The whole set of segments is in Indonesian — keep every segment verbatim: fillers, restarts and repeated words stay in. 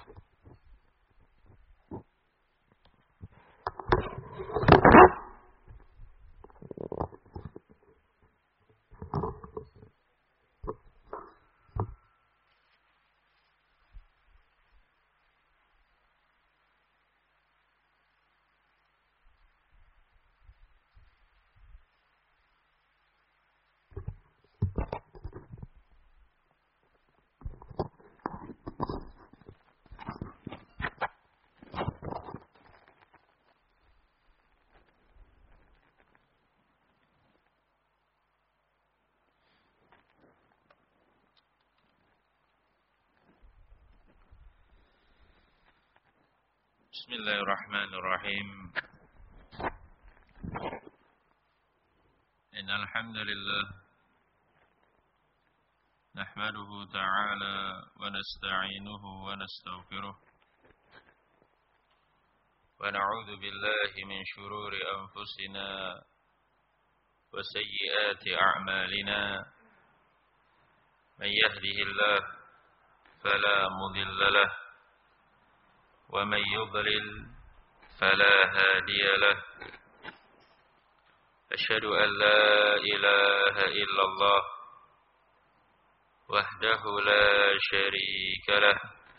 Bismillahirrahmanirrahim. Innal hamdalillah nahmaduhu ta'ala wa nasta'inuhu wa nastaghfiruh wa na'udzu billahi min shururi anfusina wa sayyiati a'malina. Man yahdihillah fala mudilla lahu ومن يضلل فلا هادي له. أشهد أن لا إله إلا الله وحده لا شريك له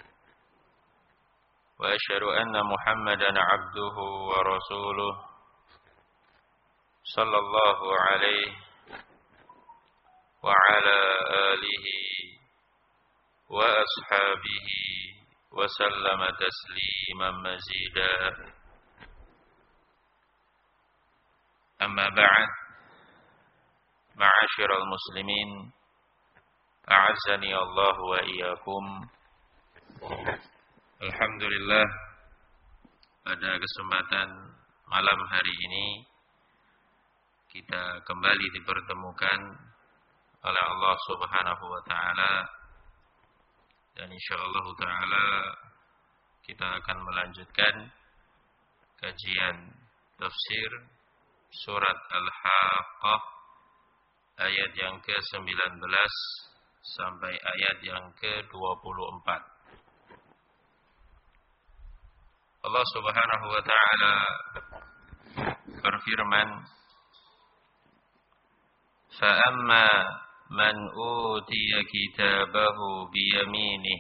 وأشهد أن محمدا عبده ورسوله صلى الله عليه وعلى آله وأصحابه وسلم تسليما مزيدا. أما بعد، معاشر المسلمين أعزني الله وإياكم. Alhamdulillah, pada kesempatan malam hari ini kita kembali dipertemukan oleh Allah Subhanahu wa taala. Dan insyaallah ta'ala kita akan melanjutkan kajian tafsir surat Al-Haqqah ayat yang ke sembilan belas sampai ayat yang ke dua puluh empat. Allah Subhanahu wa ta'ala berfirman, "Fa'amma man utiya kitabahu biyaminih."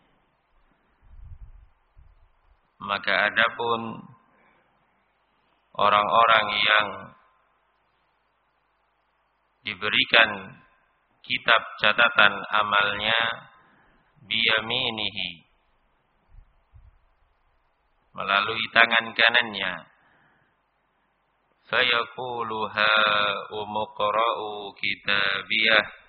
Maka adapun orang-orang yang diberikan kitab catatan amalnya biyaminihi, melalui tangan kanannya, fayaqulu ha umqra'u kitabiyah,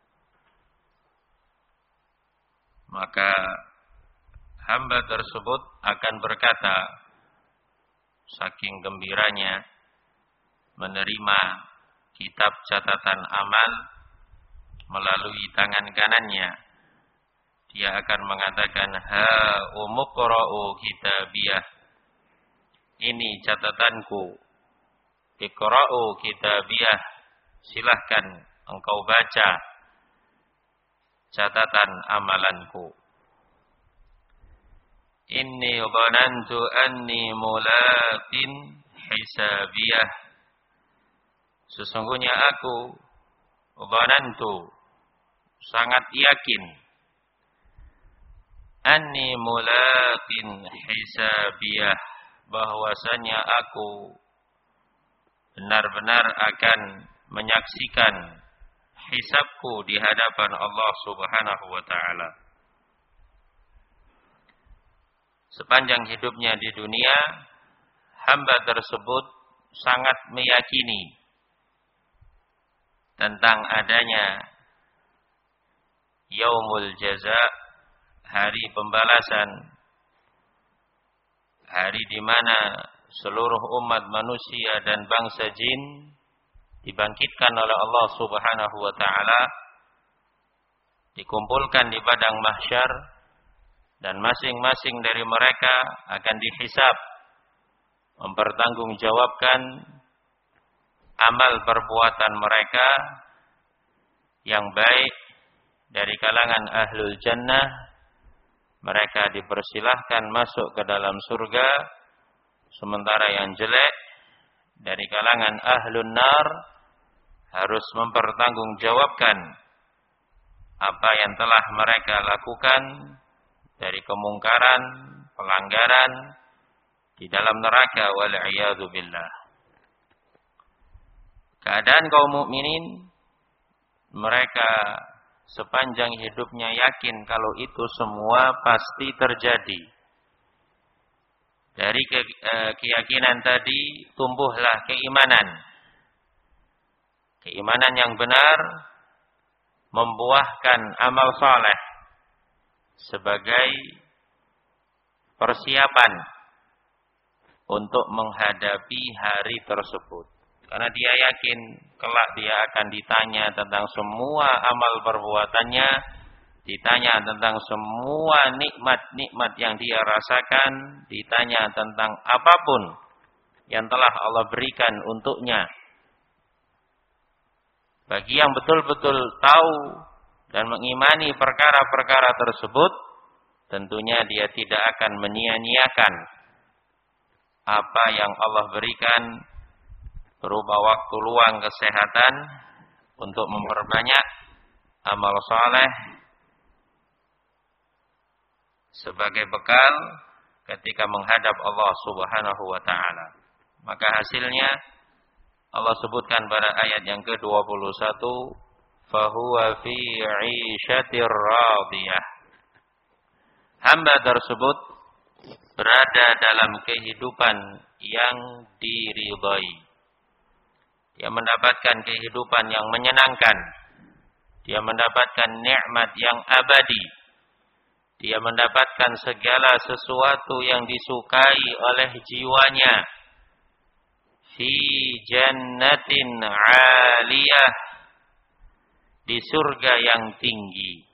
maka hamba tersebut akan berkata saking gembiranya menerima kitab catatan amal melalui tangan kanannya, dia akan mengatakan ha umqra'u kitabiyah, ini catatanku, iqra'u kitabiyah, silahkan engkau baca catatan amalanku. Inni dhanantu anni mulaqin hisabiyah, sesungguhnya aku dhanantu, sangat yakin, anni mulaqin hisabiyah, bahwasanya aku benar-benar akan menyaksikan hisabku di hadapan Allah Subhanahu wa ta'ala. Sepanjang hidupnya di dunia, hamba tersebut sangat meyakini tentang adanya yaumul jaza, hari pembalasan, hari di mana seluruh umat manusia dan bangsa jin dibangkitkan oleh Allah Subhanahu wa ta'ala, dikumpulkan di padang mahsyar, dan masing-masing dari mereka akan dihisab, mempertanggungjawabkan amal perbuatan mereka yang baik dari kalangan ahlul jannah mereka dipersilahkan masuk ke dalam surga, sementara yang jelek dari kalangan ahlun nar harus mempertanggungjawabkan apa yang telah mereka lakukan dari kemungkaran, pelanggaran di dalam neraka, wal iyadu billah. Keadaan kaum mukminin, mereka sepanjang hidupnya yakin kalau itu semua pasti terjadi. Dari ke, eh, keyakinan tadi tumbuhlah keimanan. Keimanan yang benar membuahkan amal saleh sebagai persiapan untuk menghadapi hari tersebut. Karena dia yakin kelak dia akan ditanya tentang semua amal perbuatannya, ditanya tentang semua nikmat-nikmat yang dia rasakan, ditanya tentang apapun yang telah Allah berikan untuknya. Bagi yang betul-betul tahu dan mengimani perkara-perkara tersebut, tentunya dia tidak akan menyia-nyiakan apa yang Allah berikan berupa waktu luang kesehatan untuk memperbanyak amal saleh sebagai bekal ketika menghadap Allah Subhanahu wa taala. Maka hasilnya Allah sebutkan pada ayat yang ke dua puluh satu, fahuwa fi 'ishatir radiyah. Hamba tersebut berada dalam kehidupan yang diridhai. Dia mendapatkan kehidupan yang menyenangkan. Dia mendapatkan nikmat yang abadi. Dia mendapatkan segala sesuatu yang disukai oleh jiwanya. Fi jannatin 'aliyah. Di surga yang tinggi.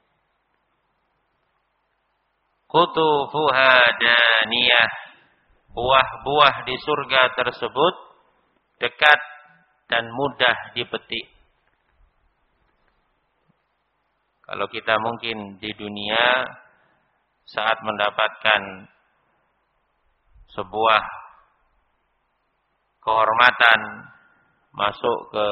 Qutufuha daniyah. Buah-buah di surga tersebut dekat dan mudah dipetik. Kalau kita mungkin di dunia saat mendapatkan sebuah kehormatan masuk ke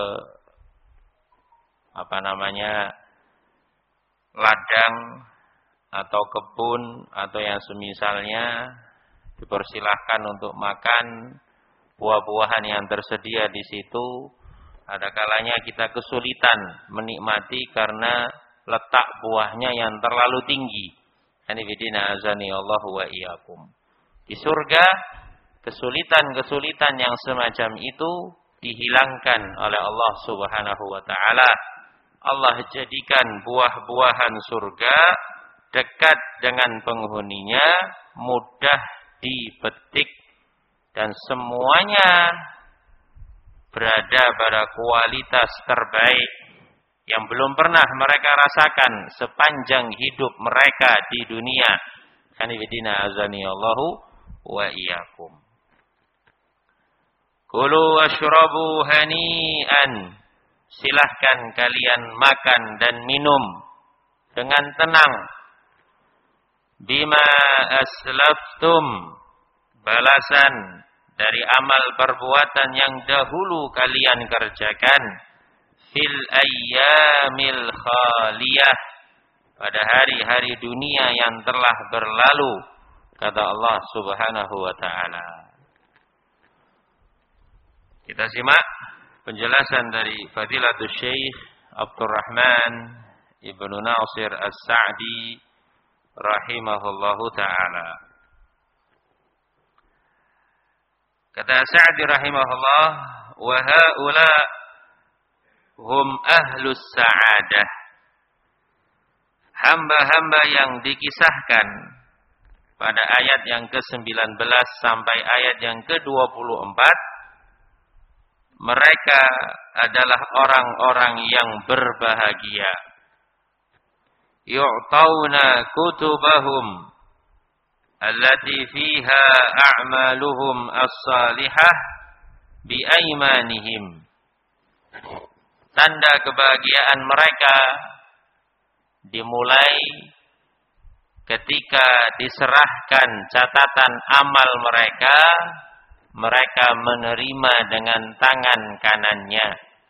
apa namanya ladang atau kebun atau yang semisalnya, dipersilahkan untuk makan buah-buahan yang tersedia di situ. Ada kalanya kita kesulitan menikmati karena letak buahnya yang terlalu tinggi. Anifidina azani Allah wa iyyakum. Di surga kesulitan-kesulitan yang semacam itu dihilangkan oleh Allah Subhanahu wa taala. Allah jadikan buah-buahan surga dekat dengan penghuninya, mudah dipetik, dan semuanya berada pada kualitas terbaik yang belum pernah mereka rasakan sepanjang hidup mereka di dunia. Kanibidina azani Allahu wa iyyakum. Kulu washrabu hani'an. Silahkan kalian makan dan minum dengan tenang. Bima aslaftum. Balasan dari amal perbuatan yang dahulu kalian kerjakan. Fil ayyamil khaliyah. Pada hari-hari dunia yang telah berlalu. Kata Allah Subhanahu wa ta'ala. Kita simak penjelasan dari Fadilatul Syekh Abdurrahman Ibnu Nasir As-Sa'di rahimahullahu ta'ala. Kata Sa'di rahimahullah, wa haula hum ahlus sa'adah. Hamba-hamba yang dikisahkan pada ayat yang ke sembilan belas sampai ayat yang ke dua puluh empat, mereka adalah orang-orang yang berbahagia. Yu'tauna kutubahum allati fiha a'maluhum as-salihah biaimanihim. Tanda kebahagiaan mereka dimulai ketika diserahkan catatan amal mereka, mereka menerima dengan tangan kanannya.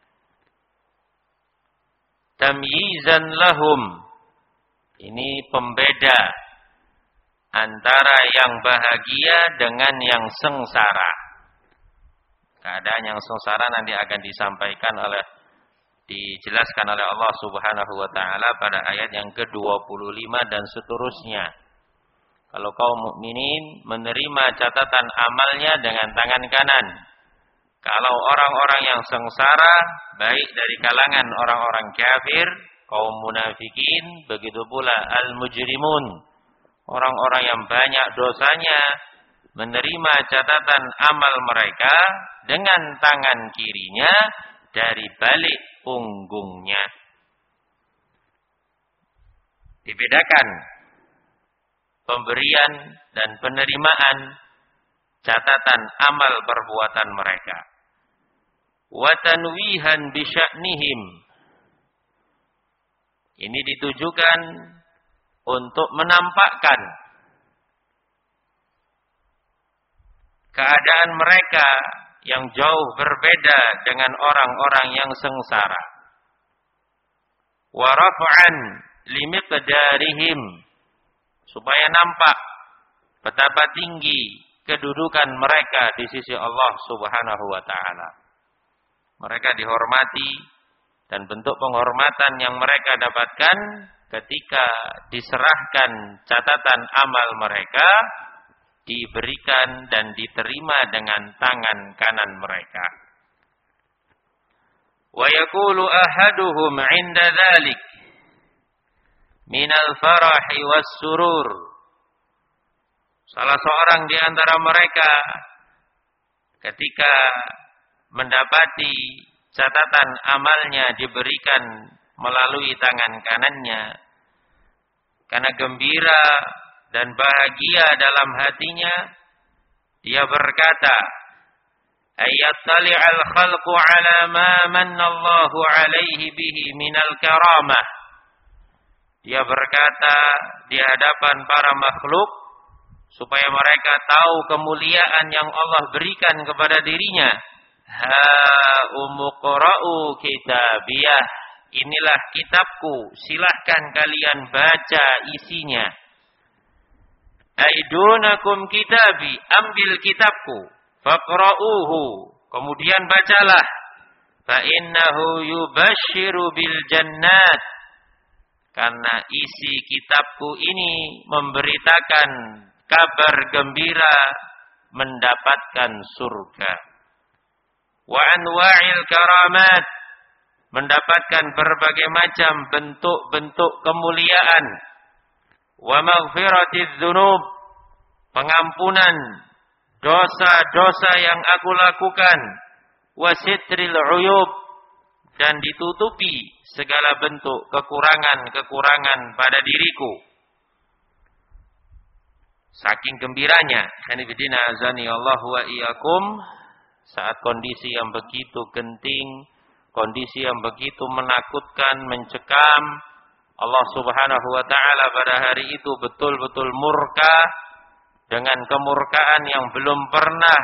Tamyizan lahum. Ini pembeda antara yang bahagia dengan yang sengsara. Keadaan yang sengsara nanti akan disampaikan oleh dijelaskan oleh Allah Subhanahu wa taala pada ayat yang ke dua puluh lima dan seterusnya. Kalau kaum mukminin menerima catatan amalnya dengan tangan kanan. Kalau orang-orang yang sengsara, baik dari kalangan orang-orang kafir, kaum munafikin, begitu pula al-mujrimun, orang-orang yang banyak dosanya, menerima catatan amal mereka dengan tangan kirinya dari balik punggungnya. Dibedakan pemberian dan penerimaan catatan amal perbuatan mereka. Wa tanwihan bi sya'nihim. Ini ditujukan untuk menampakkan keadaan mereka yang jauh berbeda dengan orang-orang yang sengsara. Wa raf'an limiqdarihim, supaya nampak betapa tinggi kedudukan mereka di sisi Allah Subhanahu wa taala. Mereka dihormati dan bentuk penghormatan yang mereka dapatkan ketika diserahkan catatan amal mereka, diberikan dan diterima dengan tangan kanan mereka. Wa yaqulu ahaduhum 'inda dzalik minal farahi was surur. Salah seorang di antara mereka ketika mendapati catatan amalnya diberikan melalui tangan kanannya, karena gembira dan bahagia dalam hatinya, dia berkata, ayattali'al khalqu ala ma mannallahu alaihi bihi minal karamah. Dia berkata di hadapan para makhluk, supaya mereka tahu kemuliaan yang Allah berikan kepada dirinya. Ha umuqra'u kitabiyah. Inilah kitabku, silahkan kalian baca isinya. Aidunakum kitabi, ambil kitabku, faqra'uhu, kemudian bacalah. Fa innahu yubashshiru bil jannat. Karena isi kitabku ini memberitakan kabar gembira mendapatkan surga. Wa anwa'il karamat, mendapatkan berbagai macam bentuk-bentuk kemuliaan. Wa maghfiratiz dzunub, pengampunan dosa-dosa yang aku lakukan. Wa sitril uyub, dan ditutupi segala bentuk kekurangan-kekurangan pada diriku. Saking gembiranya, hanifidina azani Allah wa iyyakum, saat kondisi yang begitu genting, kondisi yang begitu menakutkan, mencekam, Allah Subhanahu wa taala pada hari itu betul-betul murka dengan kemurkaan yang belum pernah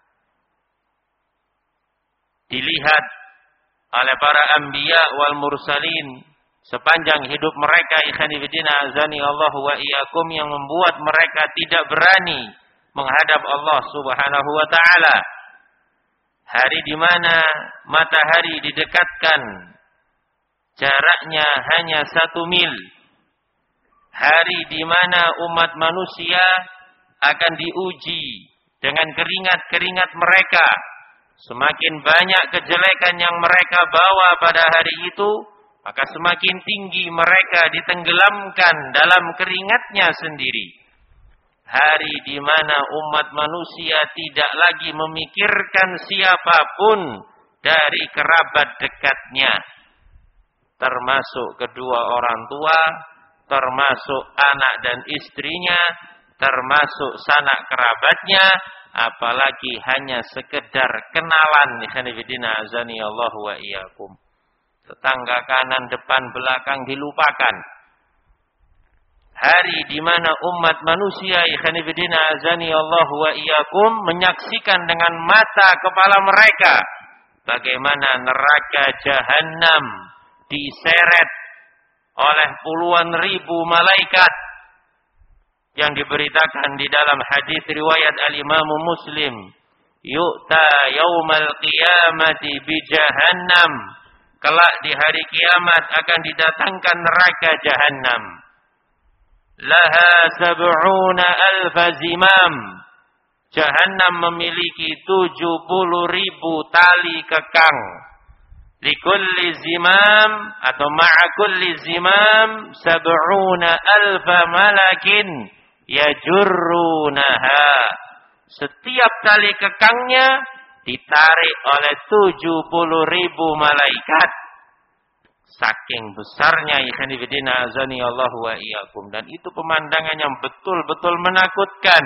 dilihat oleh para anbiya wal mursalin sepanjang hidup mereka, ikhwani fillah azani Allah wa iyyakum, yang membuat mereka tidak berani menghadap Allah Subhanahu wa taala. Hari di mana matahari didekatkan jaraknya hanya satu mil. Hari di mana umat manusia akan diuji dengan keringat-keringat mereka. Semakin banyak kejelekan yang mereka bawa pada hari itu, maka semakin tinggi mereka ditenggelamkan dalam keringatnya sendiri. Hari di mana umat manusia tidak lagi memikirkan siapapun dari kerabat dekatnya, termasuk kedua orang tua, termasuk anak dan istrinya, termasuk sanak kerabatnya, apalagi hanya sekedar kenalan. Ikhwanifidina azani Allah wa iyyakum. Tetangga kanan, depan, belakang dilupakan. hari di mana umat manusia ikhwanifidina azani Allah wa iyyakum menyaksikan dengan mata kepala mereka bagaimana neraka Jahannam diseret oleh puluhan ribu malaikat yang diberitakan di dalam hadis riwayat al-Imam Muslim, yu'ta yaumal qiyamati bi Jahannam, kelak di hari kiamat akan didatangkan neraka Jahannam. Laha sab'una alfa zimam. Jahannam memiliki tujuh puluh ribu tali kekang. Likulli zimam atau ma'a kulli zimam sab'una alfa malakin yajurrunaha. Setiap tali kekangnya ditarik oleh tujuh puluh ribu malaikat. Saking besarnya ikhwanifidina azani Allah wa iyyakum. Dan itu pemandangan yang betul-betul menakutkan.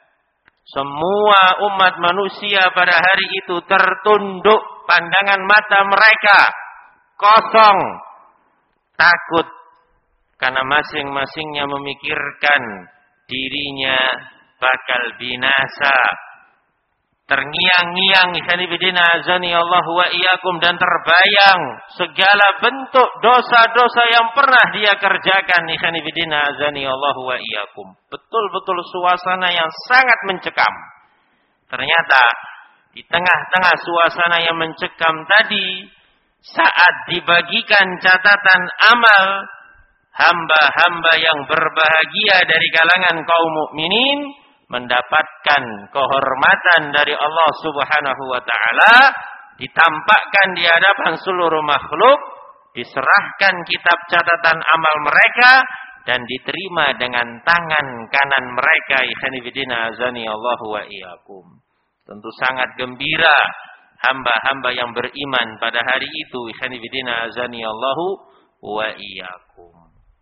Semua umat manusia pada hari itu tertunduk pandangan mata mereka. Kosong. Takut. Karena masing-masingnya memikirkan dirinya bakal binasa. Terngiang-ngiang ikhwanifidina azani Allah wa iyyakum dan terbayang segala bentuk dosa-dosa yang pernah dia kerjakan ikhwanifidina azani Allah wa iyyakum. Betul-betul suasana yang sangat mencekam. Ternyata di tengah-tengah suasana yang mencekam tadi, saat dibagikan catatan amal hamba-hamba yang berbahagia dari kalangan kaum mukminin, mendapatkan kehormatan dari Allah Subhanahu wa taala, ditampakkan di hadapan seluruh makhluk, diserahkan kitab catatan amal mereka dan diterima dengan tangan kanan mereka ikhwanifidina azani Allah wa iyyakum. Tentu sangat gembira hamba-hamba yang beriman pada hari itu ikhwanifidina azani Allah wa iyyakum.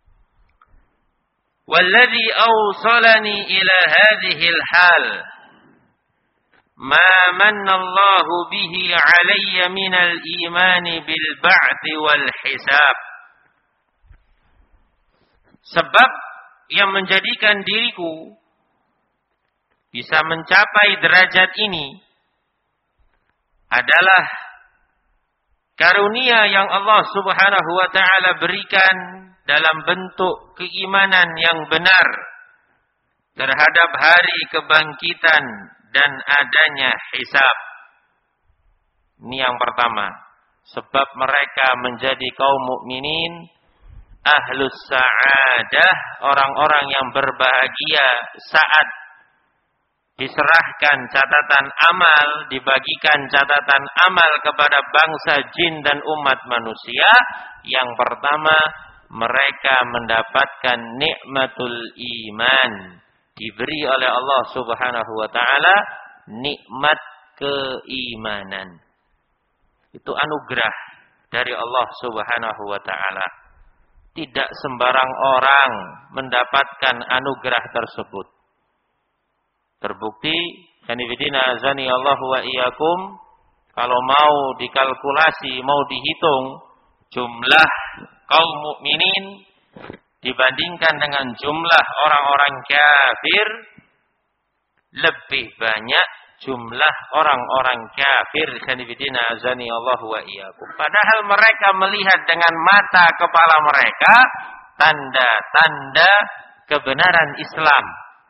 والذي أوصلني إلى هذه الحال ما من الله به علي من الإيمان بالبعث والحساب. Sebab yang menjadikan diriku bisa mencapai derajat ini adalah karunia yang Allah Subhanahu wa taala berikan dalam bentuk keimanan yang benar terhadap hari kebangkitan dan adanya hisab. Ini yang pertama. Sebab mereka menjadi kaum mukminin ahlus sa'adah, orang-orang yang berbahagia saat diserahkan catatan amal, dibagikan catatan amal kepada bangsa jin dan umat manusia. Yang pertama, mereka mendapatkan nikmatul iman, diberi oleh Allah Subhanahu wa taala nikmat keimanan. Itu anugerah dari Allah Subhanahu wa taala. Tidak sembarang orang mendapatkan anugerah tersebut. Terbukti kanifidina azani Allah wa iyyakum, kalau mau dikalkulasi, mau dihitung jumlah kaum mukminin dibandingkan dengan jumlah orang-orang kafir, lebih banyak jumlah orang-orang kafir kanifidina azani Allah wa iyyakum. Padahal mereka melihat dengan mata kepala mereka tanda-tanda kebenaran Islam.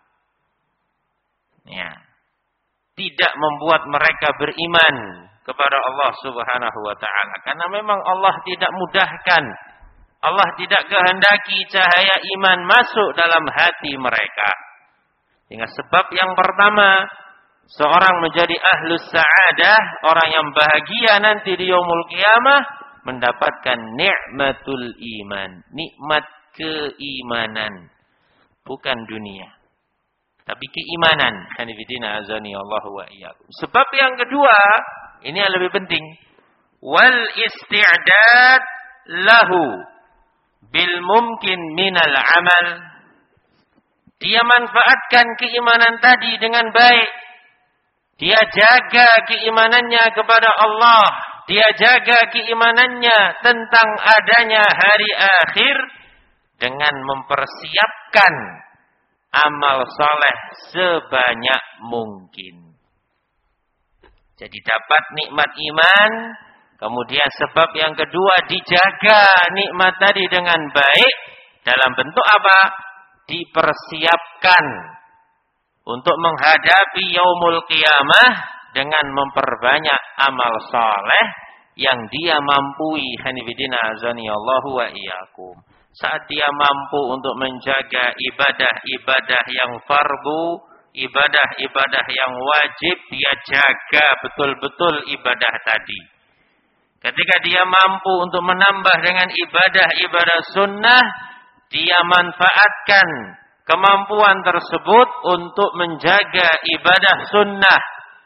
Ya. Tidak membuat mereka beriman kepada Allah Subhanahu wa taala, karena memang Allah tidak mudahkan, Allah tidak kehendaki cahaya iman masuk dalam hati mereka. Dengan sebab yang pertama, seorang menjadi ahlus sa'adah, orang yang bahagia nanti di yaumul qiyamah, mendapatkan nikmatul iman, nikmat keimanan, bukan dunia, tapi keimanan. Hanifidina azani Allah wa iyyakum. Sebab yang kedua, ini yang lebih penting, wal isti'dad lahu bil mumkin minal amal. Dia manfaatkan keimanan tadi dengan baik. Dia jaga keimanannya kepada Allah. Dia jaga keimanannya tentang adanya hari akhir dengan mempersiapkan amal soleh sebanyak mungkin. Jadi dapat nikmat iman, kemudian sebab yang kedua dijaga nikmat tadi dengan baik dalam bentuk apa? Dipersiapkan untuk menghadapi yaumul qiyamah dengan memperbanyak amal soleh yang dia mampu. Hanifidina azani Allahu wa iyyakum. Saat dia mampu untuk menjaga ibadah-ibadah yang fardu, ibadah-ibadah yang wajib, dia jaga betul-betul ibadah tadi. Ketika dia mampu untuk menambah dengan ibadah-ibadah sunnah, dia manfaatkan kemampuan tersebut untuk menjaga ibadah sunnah.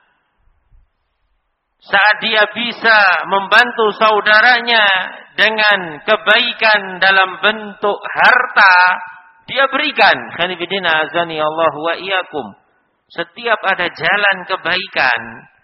Saat dia bisa membantu saudaranya dengan kebaikan dalam bentuk harta, dia berikan. Khanifidina azani Allah wa iyyakum. Setiap ada jalan kebaikan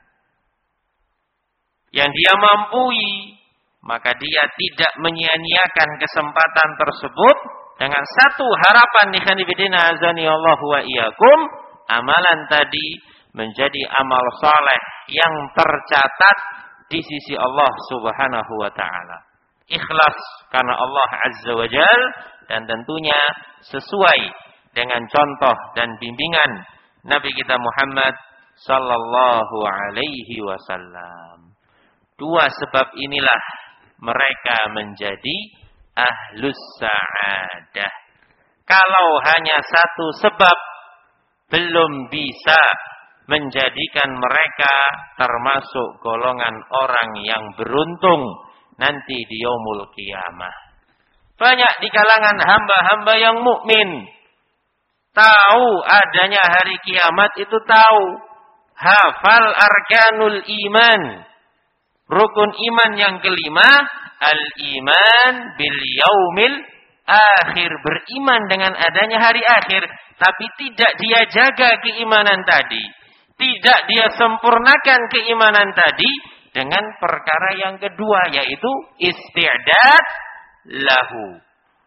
yang dia mampu, maka dia tidak menyia-nyiakan kesempatan tersebut dengan satu harapan. Khanifidina azani Allah wa iyyakum, amalan tadi menjadi amal saleh yang tercatat di sisi Allah Subhanahu wa taala. Ikhlas karena Allah Azza wa Jal, dan tentunya sesuai dengan contoh dan bimbingan Nabi kita Muhammad sallallahu alaihi wasallam. Dua sebab inilah mereka menjadi ahlus sa'adah. Kalau hanya satu sebab belum bisa menjadikan mereka termasuk golongan orang yang beruntung nanti di yaumul qiyamah. Banyak di kalangan hamba-hamba yang mukmin tahu adanya hari kiamat, itu tahu, hafal arkanul iman, rukun iman yang kelima, al-iman bil yaumil akhir, beriman dengan adanya hari akhir, tapi tidak dia jaga keimanan tadi, tidak dia sempurnakan keimanan tadi dengan perkara yang kedua, yaitu isti'dad lahu,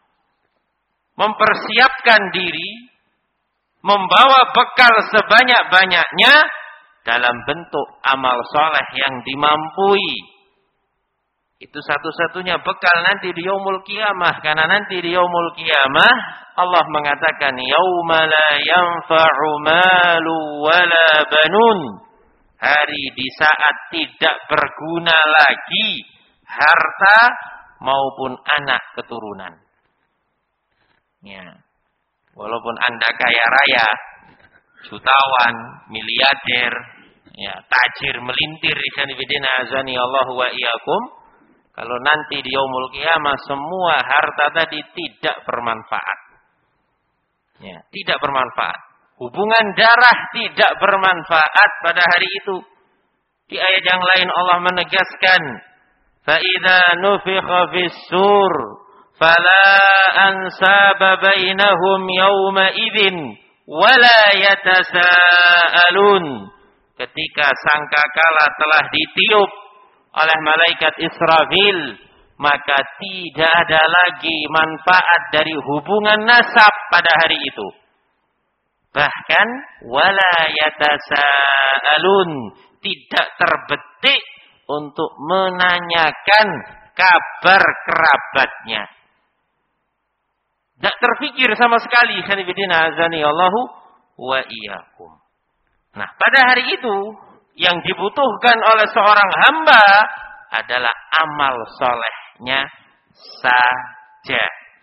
mempersiapkan diri, membawa bekal sebanyak-banyaknya dalam bentuk amal soleh yang dimampui. Itu satu-satunya bekal nanti di yaumul qiyamah. Karena nanti di yaumul qiyamah Allah mengatakan yauma la yanfa'u malu wala banun, hari di saat tidak berguna lagi harta maupun anak keturunan. Ya. Walaupun Anda kaya raya, jutawan, miliarder, ya, tajir melintir, ikhwanifidina azani Allah wa iyyakum, kalau nanti di yaumul qiyamah semua harta tadi tidak bermanfaat. Ya, tidak bermanfaat. Hubungan darah tidak bermanfaat pada hari itu. Di ayat yang lain Allah menegaskan, fa idza nufikha fis-sur fala ansaba bainahum yawma idzin wala yatasaalun. Ketika sangkakala telah ditiup oleh malaikat Israfil, maka tidak ada lagi manfaat dari hubungan nasab pada hari itu. Bahkan wala yatasaalun, tidak terbetik untuk menanyakan kabar kerabatnya. Tidak terfikir sama sekali. Khanifidina azani Allahu wa iyyakum. Nah, pada hari itu yang dibutuhkan oleh seorang hamba adalah amal solehnya saja.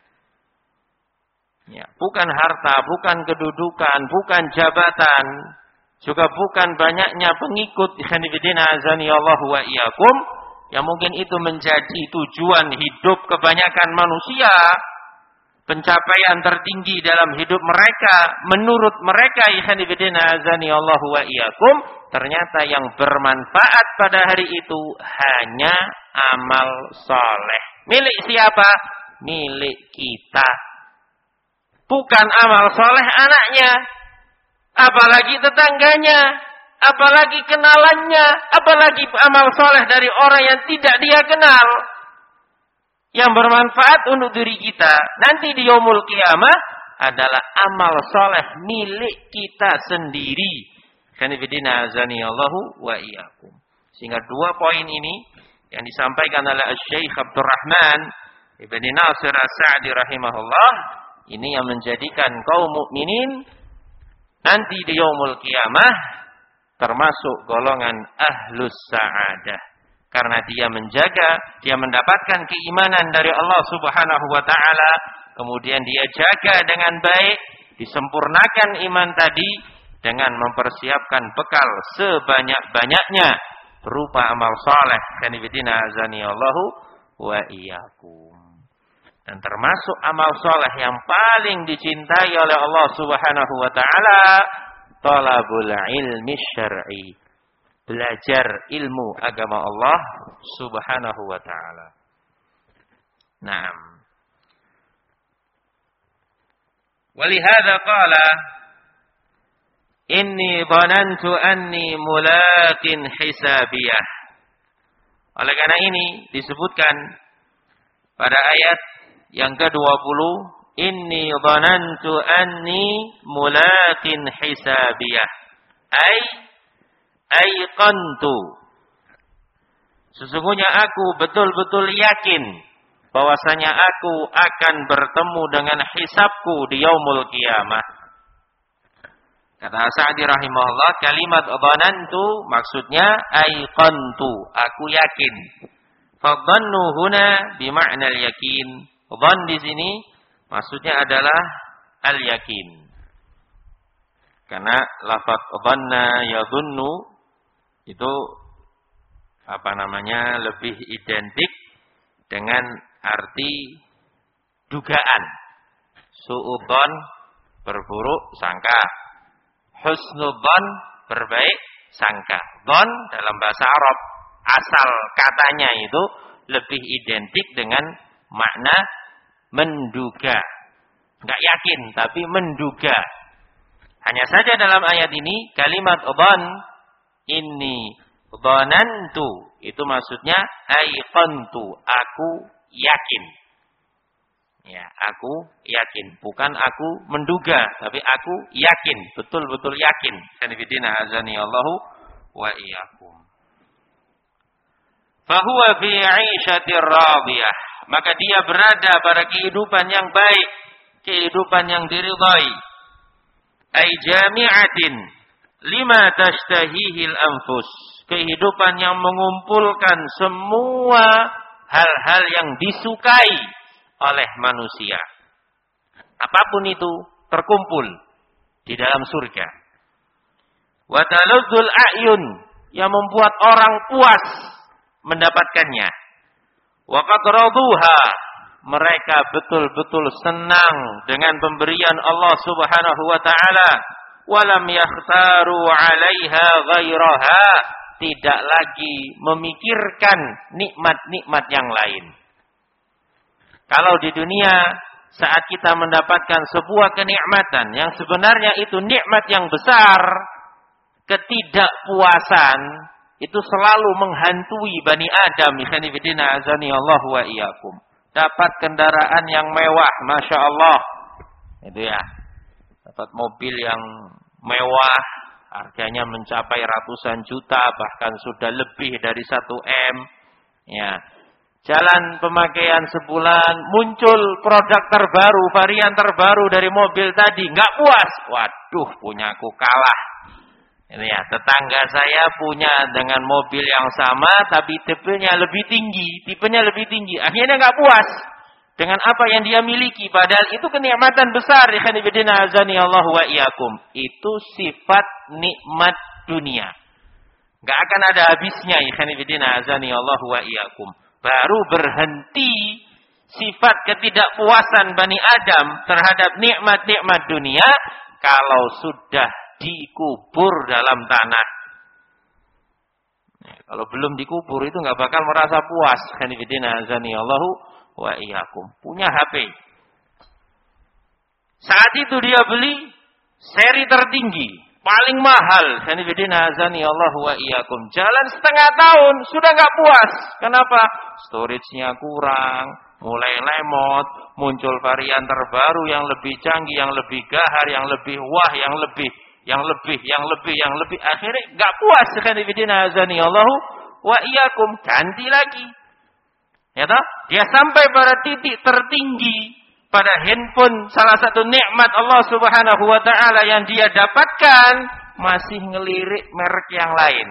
Ya, bukan harta, bukan kedudukan, bukan jabatan, juga bukan banyaknya pengikut. Khanifidina azani Allahu wa iyyakum, yang mungkin itu menjadi tujuan hidup kebanyakan manusia. Pencapaian tertinggi dalam hidup mereka, menurut mereka, ikhwanifidina azani Allahu wa iyyakum, ternyata yang bermanfaat pada hari itu hanya amal soleh. Milik siapa? Milik kita. Bukan amal soleh anaknya, apalagi tetangganya, apalagi kenalannya, apalagi amal soleh dari orang yang tidak dia kenal. yang bermanfaat untuk diri kita nanti di yaumul qiyamah adalah amal soleh milik kita sendiri. Kanifidina azani Allahu wa iyyakum. Sehingga dua poin ini yang disampaikan oleh Syekh Abdurrahman Ibn Nasir As-Sa'di rahimahullah, ini yang menjadikan kaum mukminin nanti di yaumul qiyamah termasuk golongan ahlus sa'adah. Karena dia menjaga, dia mendapatkan keimanan dari Allah Subhanahu wa taala, kemudian dia jaga dengan baik, disempurnakan iman tadi dengan mempersiapkan bekal sebanyak-banyaknya berupa amal saleh. Kanifidina azani Allahu wa iyyakum. Dan termasuk amal saleh yang paling dicintai oleh Allah Subhanahu wa taala, talabul ilmi syar'i. Belajar ilmu agama Allah Subhanahu wa taala. Naam. Walihada qala inni dhanantu anni mulaqin hisabiyah. Oleh karena ini disebutkan pada ayat yang kedua puluh, inni dhanantu anni mulaqin hisabiyah. Ai aiqantu, sesungguhnya aku betul-betul yakin bahwasanya aku akan bertemu dengan hisabku di yaumul qiyamah. Kata Sa'di rahimahullah, kalimat dhanantu maksudnya aiqantu, aku yakin. Fadhannu huna bima'na al-yakin. Dhann di sini maksudnya adalah al-yakin. Karena lafaz dhanna yadhunnu itu apa namanya lebih identik dengan arti dugaan. Su'udzon berburuk sangka, husnudzon berbaik sangka. Dzon dalam bahasa Arab asal katanya itu lebih identik dengan makna menduga. Enggak yakin tapi menduga. Hanya saja dalam ayat ini kalimat dzon ini dhanantu itu maksudnya aiqantu, aku yakin. Ya, aku yakin, bukan aku menduga, tapi aku yakin, betul-betul yakin. Kanifidina azani Allahu wa iyyakum. Fahuwa fi 'aishatir radiyah, maka dia berada pada kehidupan yang baik, kehidupan yang diridhai. Ai jami'atin lima tashtahihil anfus, kehidupan yang mengumpulkan semua hal-hal yang disukai oleh manusia. Apapun itu terkumpul di dalam surga. Wa taludzul a'yun, yang membuat orang puas mendapatkannya. Wa qad raduha, mereka betul-betul senang dengan pemberian Allah Subhanahu wa taala. Walam yakhtaru 'alaiha ghairaha, tidak lagi memikirkan nikmat-nikmat yang lain. Kalau di dunia saat kita mendapatkan sebuah kenikmatan yang sebenarnya itu nikmat yang besar, ketidakpuasan itu selalu menghantui Bani Adam. Ikhwanifidina azani Allah wa iyyakum. Dapat kendaraan yang mewah, Masya Allah, itu ya, dapat mobil yang mewah, harganya mencapai ratusan juta, bahkan sudah lebih dari satu M. Ya, jalan pemakaian sebulan, muncul produk terbaru, varian terbaru dari mobil tadi, nggak puas. Waduh, punyaku kalah. Ini ya, tetangga saya punya dengan mobil yang sama, tapi tipenya lebih tinggi, tipenya lebih tinggi. Akhirnya nggak puas dengan apa yang dia miliki, padahal itu kenikmatan besar. Ikhwanifidina azani Allah wa iyyakum. Itu sifat nikmat dunia, nggak akan ada habisnya. Ikhwanifidina azani Allah wa iyyakum. Baru berhenti sifat ketidakpuasan Bani Adam terhadap nikmat-nikmat dunia kalau sudah dikubur dalam tanah. Nah, kalau belum dikubur itu nggak bakal merasa puas. Kanifidina azani Allahu wa iyyakum. Punya H P. Saat itu dia beli seri tertinggi, paling mahal. Azani Allah wa iyyakum. Jalan setengah tahun sudah nggak puas. Kenapa? Storage-nya kurang, mulai lemot, muncul varian terbaru yang lebih canggih, yang lebih gahar, yang lebih wah, yang lebih, yang lebih, yang lebih, yang lebih. Akhirnya nggak puas. Azani Allah wa iyyakum. Ganti lagi. Ya toh? Dia sampai pada titik tertinggi. Pada handphone, salah satu nikmat Allah Subhanahu wa ta'ala yang dia dapatkan, masih ngelirik merek yang lain.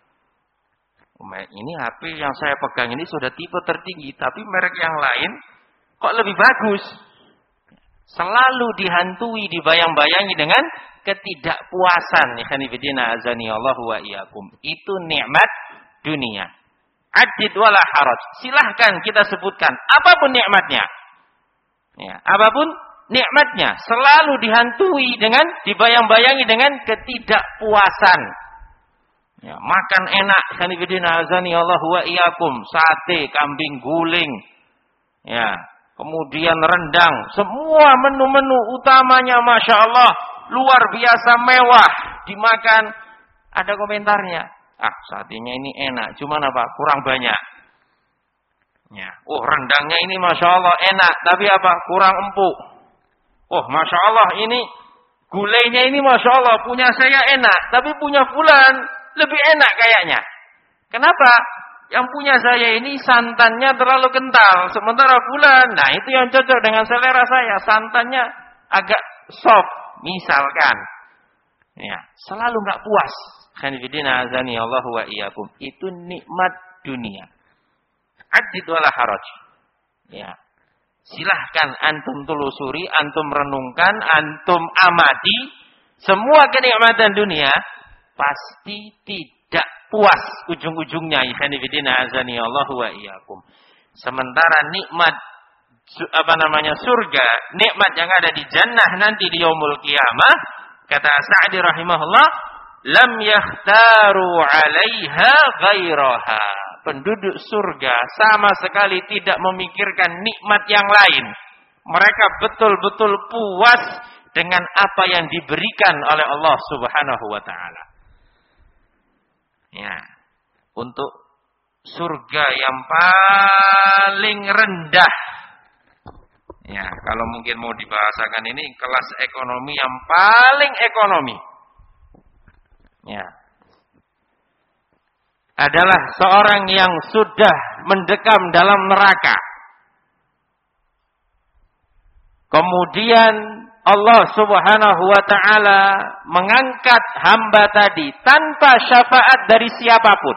Ini H P yang saya pegang ini sudah tipe tertinggi, tapi merek yang lain kok lebih bagus. Selalu dihantui, dibayang-bayangi dengan ketidakpuasan. Ikhwanifidina azani Allah wa iyyakum. Itu nikmat dunia. Adid wala haraj. Silahkan kita sebutkan apapun nikmatnya. Ya, apapun nikmatnya selalu dihantui dengan dibayang-bayangi dengan ketidakpuasan. Ya, makan enak, sanibidina azani Allah wa iyyakum, sate, kambing guling. Ya, kemudian rendang, semua menu-menu utamanya Masya Allah luar biasa mewah dimakan. Ada komentarnya, ah satenya ini enak, cuman apa? Kurang banyak. Ya. Oh rendangnya ini Masya Allah enak, tapi apa? Kurang empuk. Oh Masya Allah ini gulainya ini Masya Allah punya saya enak, tapi punya fulan lebih enak kayaknya. Kenapa? Yang punya saya ini santannya terlalu kental, sementara fulan, nah itu yang cocok dengan selera saya, santannya agak soft, misalkan. Ya, selalu nggak puas. Khanifidina azani Allah wa iyyakum. Itu nikmat dunia. Adid wala haraj. Ya. Silahkan antum telusuri, antum renungkan, antum amati. Semua kenikmatan dunia pasti tidak puas ujung-ujungnya. Ikhwanifidina azani Allah wa iyyakum. Sementara nikmat apa namanya surga, nikmat yang ada di jannah nanti di yaumul qiyamah, kata Sa'di rahimahullah, lam yakhtaru 'alaiha ghairaha. Penduduk surga sama sekali tidak memikirkan nikmat yang lain. Mereka betul-betul puas dengan apa yang diberikan oleh Allah Subhanahu wa taala. Ya. Untuk surga yang paling rendah. Ya, kalau mungkin mau dibahasakan ini kelas ekonomi yang paling ekonomi. Ya. Adalah seorang yang sudah mendekam dalam neraka. Kemudian Allah Subhanahu wa taala mengangkat hamba tadi tanpa syafaat dari siapapun.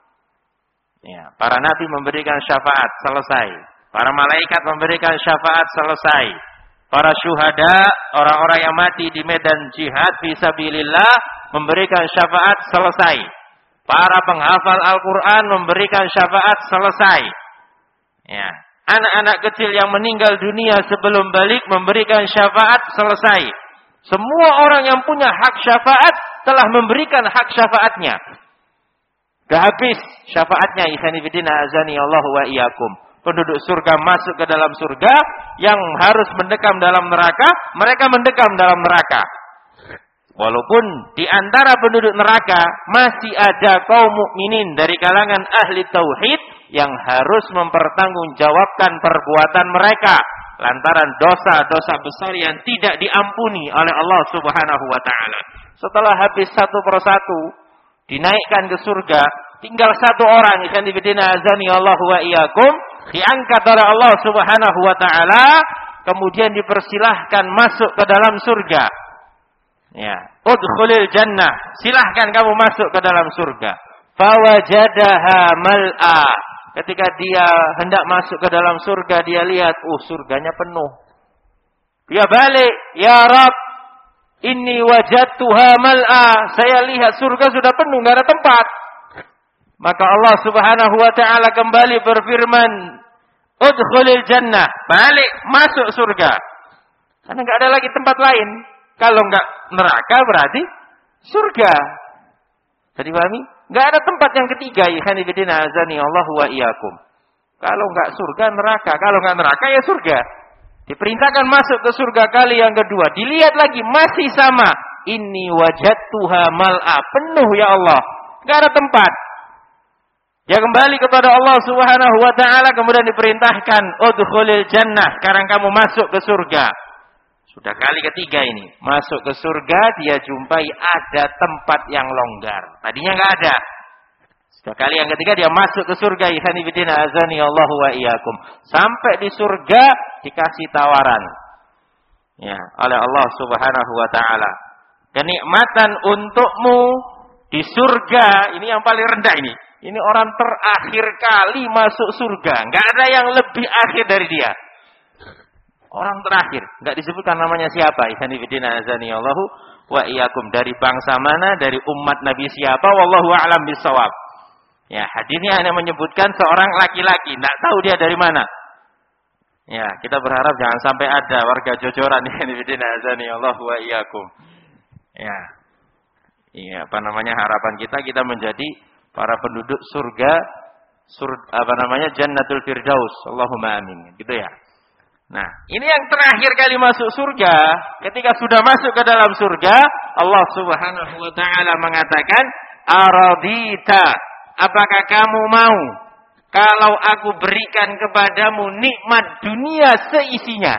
Ya, para nabi memberikan syafaat, selesai. Para malaikat memberikan syafaat, selesai. Para syuhada, orang-orang yang mati di medan jihad fisabilillah memberikan syafaat, selesai. Para penghafal Al-Quran memberikan syafaat, selesai. Ya. Anak-anak kecil yang meninggal dunia sebelum balik memberikan syafaat, selesai. Semua orang yang punya hak syafaat telah memberikan hak syafaatnya. Gak habis syafaatnya. Ikhwanifidina azani Allah wa iyyakum. Penduduk surga masuk ke dalam surga, yang harus mendekam dalam neraka, mereka mendekam dalam neraka. Walaupun di antara penduduk neraka masih ada kaum mukminin dari kalangan ahli tauhid yang harus mempertanggungjawabkan perbuatan mereka lantaran dosa-dosa besar yang tidak diampuni oleh Allah Subhanahu wa taala. Setelah habis satu persatu dinaikkan ke surga, tinggal satu orang, ikhwan fillah azani Allah wa iyyakum, diangkat oleh Allah Subhanahu wa taala, kemudian dipersilahkan masuk ke dalam surga. Ya, udkhulil jannah, silahkan kamu masuk ke dalam surga. Fawajadaha mal'a. Ketika dia hendak masuk ke dalam surga, dia lihat, oh surganya penuh. Dia balik, ya Rabb, inni wajadtuha mal'a. Saya lihat surga sudah penuh, enggak ada tempat. Maka Allah Subhanahu wa taala kembali berfirman, udkhulil jannah, balik masuk surga. Karena enggak ada lagi tempat lain. Kalau enggak neraka berarti surga. Jadi pahami? Enggak ada tempat yang ketiga. Ikhwanifidina azani Allah wa iyyakum. Kalau enggak surga neraka, kalau enggak neraka ya surga. Diperintahkan masuk ke surga kali yang kedua. Dilihat lagi masih sama. Inni wajadtuha mal'a. Penuh ya Allah. Enggak ada tempat. Dia kembali kepada Allah Subhanahu wa taala, kemudian diperintahkan, udkhulil jannah, sekarang kamu masuk ke surga. Sudah kali ketiga ini, masuk ke surga dia jumpai ada tempat yang longgar. Tadinya enggak ada. Sudah kali yang ketiga dia masuk ke surga, ikhwan fillah azani Allahu wa iyyakum. Sampai di surga dikasih tawaran. Ya, oleh Allah Subhanahu wa taala. Kenikmatan untukmu di surga, ini yang paling rendah ini. Ini orang terakhir kali masuk surga. Enggak ada yang lebih akhir dari dia. Orang terakhir. Enggak disebutkan namanya siapa. Ikhwanifidina azani Allahu wa iyyakum. Dari bangsa mana, dari umat Nabi siapa. Wallahu a'lam bishawab. Ya, hadisnya hanya menyebutkan seorang laki-laki. Enggak tahu dia dari mana. Ya, kita berharap jangan sampai ada warga jojoran. Ikhwanifidina azani Allahu wa iyyakum. Ya. Iya, apa namanya harapan kita, kita menjadi para penduduk surga, sur, apa namanya Jannatul Firdaus. Allahumma amin. Gitu ya. Nah, ini yang terakhir kali masuk surga. Ketika sudah masuk ke dalam surga, Allah Subhanahu wa taala mengatakan, "Aradita, apakah kamu mau kalau aku berikan kepadamu nikmat dunia seisinya?"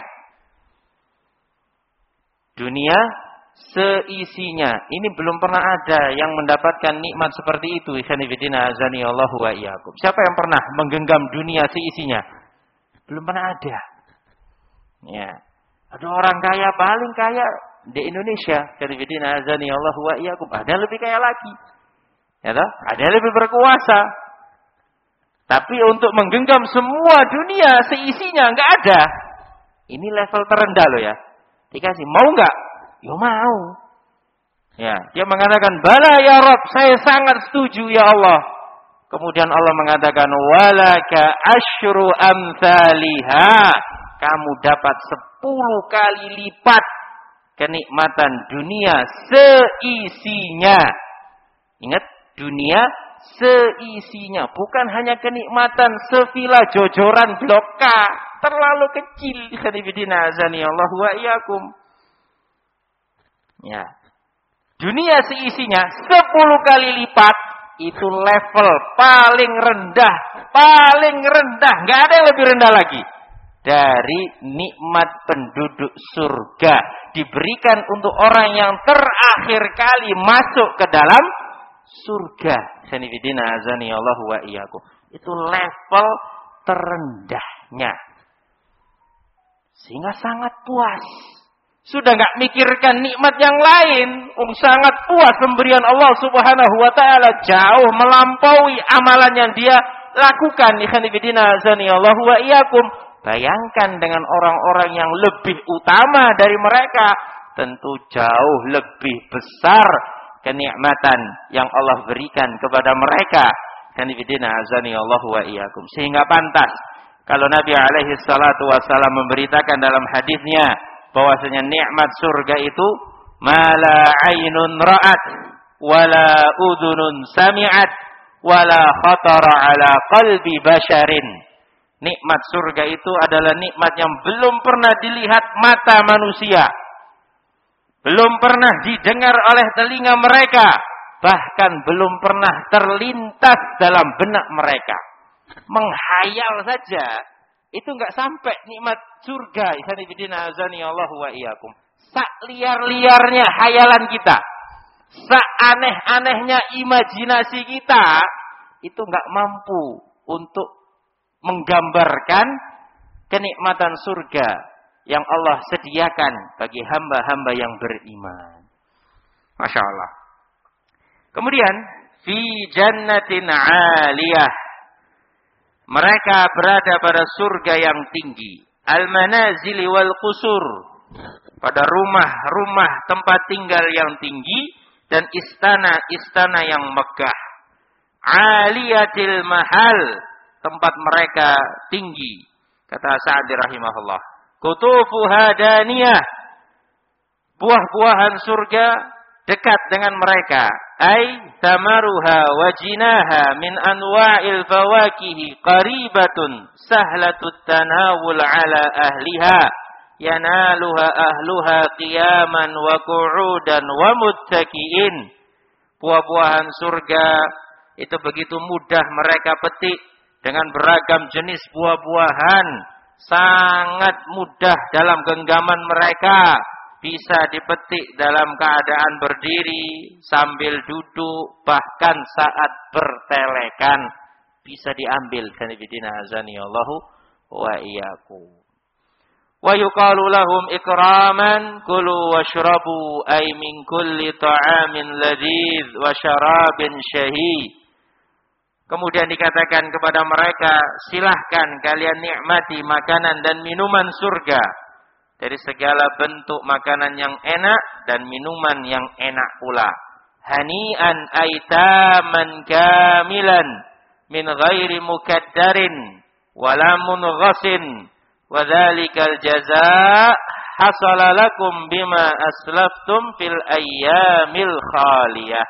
Dunia seisinya. Ini belum pernah ada yang mendapatkan nikmat seperti itu. Ikhwanifidina azani Allahu wa iyyakum. Siapa yang pernah menggenggam dunia seisinya? Belum pernah ada. Ya. Ada orang kaya, paling kaya di Indonesia. Ikhwanifidina azani Allahu wa iyyakum. Ada yang lebih kaya lagi. Ya toh? Ada yang lebih berkuasa. Tapi untuk menggenggam semua dunia seisinya enggak ada. Ini level terendah loh ya. Dikasih, mau enggak? Ya mau. Ya, dia mengatakan, "Bala ya Rabb, saya sangat setuju ya Allah." Kemudian Allah mengatakan, "Walaka asyru amsalihha." Kamu dapat sepuluh kali lipat kenikmatan dunia seisinya. Ingat, dunia seisinya, bukan hanya kenikmatan sevilla jojoran blok K, terlalu kecil. Khadibidina azani Allah wa iyyakum. Ya. Dunia seisinya sepuluh kali lipat, itu level paling rendah, paling rendah, enggak ada yang lebih rendah lagi dari nikmat penduduk surga, diberikan untuk orang yang terakhir kali masuk ke dalam surga. Sanifidina azani Allah wa iyyakum. Itu level terendahnya. Sehingga sangat puas. Sudah enggak mikirkan nikmat yang lain. Um, sangat puas pemberian Allah Subhanahu wa taala, jauh melampaui amalan yang dia lakukan. Ikhwanifidina azani Allah wa iyyakum. Bayangkan dengan orang-orang yang lebih utama dari mereka, tentu jauh lebih besar kenikmatan yang Allah berikan kepada mereka. Ikhwanifidina azani Allah wa iyyakum. Sehingga pantas kalau Nabi alaihi salatu wasallam memberitakan dalam hadisnya bahwasanya nikmat surga itu mala ainun ra'at wala udhunun sami'at wala khatara ala qalbi basharin. Nikmat surga itu adalah nikmat yang belum pernah dilihat mata manusia, belum pernah didengar oleh telinga mereka, bahkan belum pernah terlintas dalam benak mereka. Menghayal saja itu enggak sampai nikmat surga. Ikhwanifidina azani Allah wa iyyakum. Sak liar-liarnya hayalan kita, sak aneh-anehnya imajinasi kita, itu enggak mampu untuk menggambarkan kenikmatan surga yang Allah sediakan bagi hamba-hamba yang beriman. Masya Allah. Kemudian, fi jannatin 'aliyah. Mereka berada pada surga yang tinggi. Al-manazili wal qusur. Pada rumah-rumah tempat tinggal yang tinggi dan istana-istana yang megah. Aliyatil mahal. Tempat mereka tinggi. Kata Sa'di rahimahullah. Kutufuha daniyah. Buah-buahan surga dekat dengan mereka. Ay tamaruha wa jinaha min anwa'il fawakihi qaribatun sahlatut tanawul ala ahliha yanaluha ahluha qiyaman wa qu'udan wa muttaqiin. Buah-buahan surga itu begitu mudah mereka petik dengan beragam jenis buah-buahan, sangat mudah dalam genggaman mereka, bisa dipetik dalam keadaan berdiri, sambil duduk, bahkan saat bertelekan bisa diambil. Kanibidina azani Allahu wa iyyakum. Wa yuqalu lahum ikraman kulu washrabu ay min kulli ta'amin ladidz wa syarabin syahih. Kemudian dikatakan kepada mereka, silahkan kalian nikmati makanan dan minuman surga dari segala bentuk makanan yang enak dan minuman yang enak pula. Hani'an aitaman kamilan min ghairi mukaddarin wala munghasin wa dzalikal jazaa hasala lakum bima aslaftum fil ayyamil khaliyah.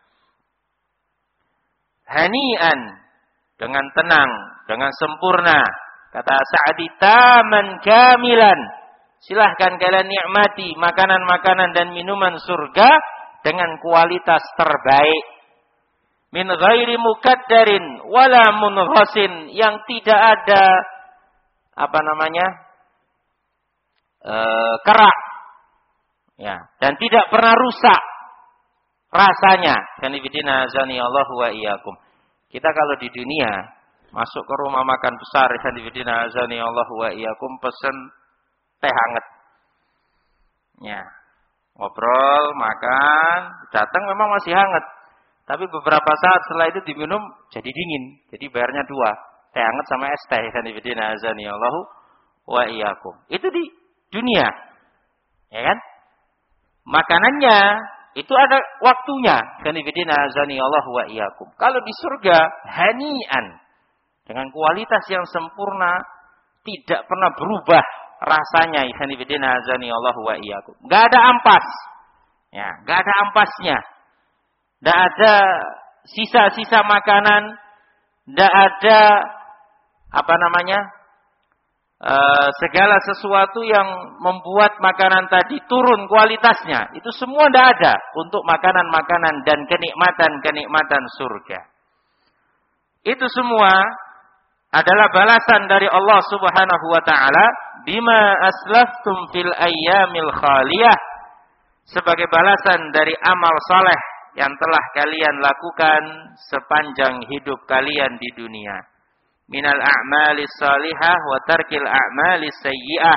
Hani'an, dengan tenang, dengan sempurna. Kata Sa'di, taman kamilan. Silahkan kalian nikmati makanan-makanan dan minuman surga dengan kualitas terbaik. Min ghairi mukaddarin wala munghasin, yang tidak ada apa namanya? E, kerak. Ya, dan tidak pernah rusak rasanya. Kanibidina azani Allahu wa iyyakum. Kita kalau di dunia masuk ke rumah makan besar, kanibidina azani Allahu wa iyyakum, pesen teh hangat. Ya. Ngobrol, makan, datang memang masih hangat. Tapi beberapa saat setelah itu diminum jadi dingin. Jadi bayarnya dua, teh hangat sama es teh. Kanibidina azani Allahu wa iyyakum. Itu di dunia. Ya kan? Makanannya itu ada waktunya. Kanibidina azani Allah wa iyyakum. Kalau di surga, hani'an. Dengan kualitas yang sempurna. Tidak pernah berubah rasanya. Kanibidina azani Allah wa iyyakum. Gak ada ampas. Ya, gak ada ampasnya. Gak ada sisa-sisa makanan. Gak ada apa namanya? Uh, segala sesuatu yang membuat makanan tadi turun kualitasnya, itu semua tidak ada untuk makanan-makanan dan kenikmatan-kenikmatan surga. Itu semua adalah balasan dari Allah Subhanahu wa taala bima aslaftum fil ayyamil khaliyah, sebagai balasan dari amal saleh yang telah kalian lakukan sepanjang hidup kalian di dunia. Minal a'malis salihah wa tarkil a'malis sayyi'ah,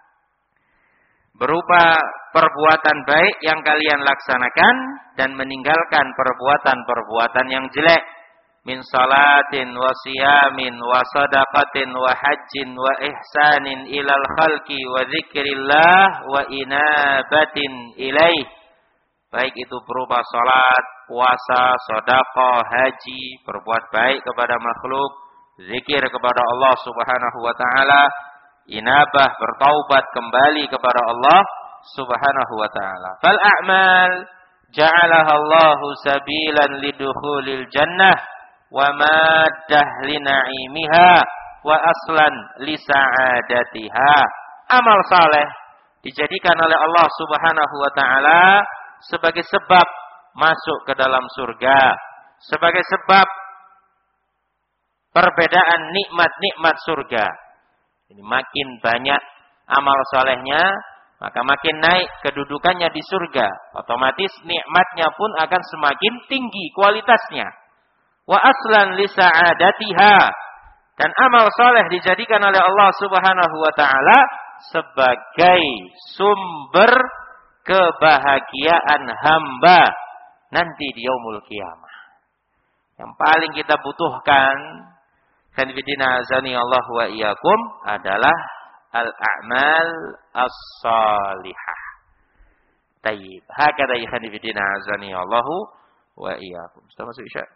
berupa perbuatan baik yang kalian laksanakan dan meninggalkan perbuatan-perbuatan yang jelek. Min salatin wa siyamin wa sadaqatin wa hajjin wa ihsanin ilal khalqi wa dzikrillah wa inabatin ilaih. Baik itu berupa salat, puasa, sedekah, haji, berbuat baik kepada makhluk, zikir kepada Allah Subhanahu wa taala, inabah, bertaubat kembali kepada Allah Subhanahu wa taala. Fal a'mal ja'alaha Allahu sabilan lidukhulil jannah wa maddah lina'imiha wa aslan li sa'adatiha. Amal saleh dijadikan oleh Allah Subhanahu wa taala sebagai sebab masuk ke dalam surga, sebagai sebab perbedaan nikmat-nikmat surga. Ini makin banyak amal solehnya, maka makin naik kedudukannya di surga. Otomatis nikmatnya pun akan semakin tinggi kualitasnya. Wa aslan li sa'adatiha. Dan amal soleh dijadikan oleh Allah Subhanahu wa taala sebagai sumber kebahagiaan hamba nanti di yaumul qiyamah. Yang paling kita butuhkan, kanibidina azani Allah wa iyyakum, adalah al-a'mal as-salihah. Tayyib. Hakada kanibidina azani Allah wa iyyakum. Sudah masuk isya?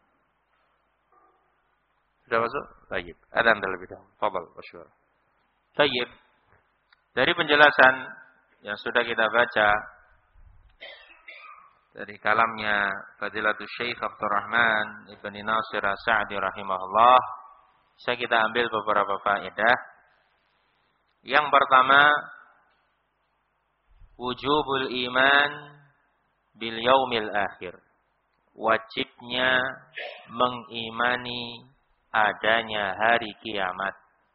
Sudah masuk? Tayyib. Adzan terlebih dahulu. Fadhal, masyhur. Tayyib. Dari penjelasan yang sudah kita baca dari kalamnya Fadilatul Syekh Abdurrahman Ibn Nasir As-Sa'di rahimahullah, bisa kita ambil beberapa faedah. Yang pertama, wujubul iman bil yaumil akhir. Wajibnya mengimani adanya hari kiamat.